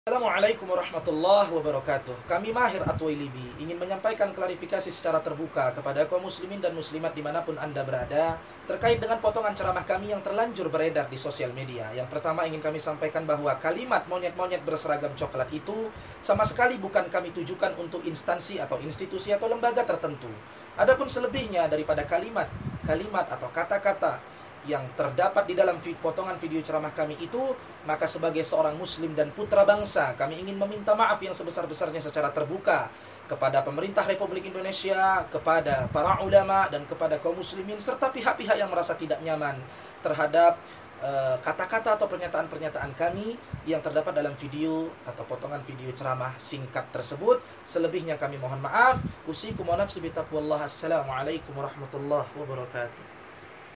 Assalamualaikum warahmatullahi wabarakatuh. Kami Mahir At-Twailibi ingin menyampaikan klarifikasi secara terbuka kepada kaum muslimin dan muslimat dimanapun Anda berada terkait dengan potongan ceramah kami yang terlanjur beredar di sosial media. Yang pertama ingin kami sampaikan bahwa kalimat monyet-monyet berseragam coklat itu sama sekali bukan kami tujukan untuk instansi atau institusi atau lembaga tertentu. Adapun selebihnya daripada kalimat atau kata-kata yang terdapat di dalam potongan video ceramah kami itu, maka sebagai seorang muslim dan putra bangsa, kami ingin meminta maaf yang sebesar-besarnya secara terbuka kepada pemerintah Republik Indonesia, kepada para ulama, dan kepada kaum muslimin serta pihak-pihak yang merasa tidak nyaman terhadap kata-kata atau pernyataan-pernyataan kami yang terdapat dalam video atau potongan video ceramah singkat tersebut. Selebihnya kami mohon maaf. Usikum wa nafsi bitaqwallah. Assalamualaikum warahmatullahi wabarakatuh.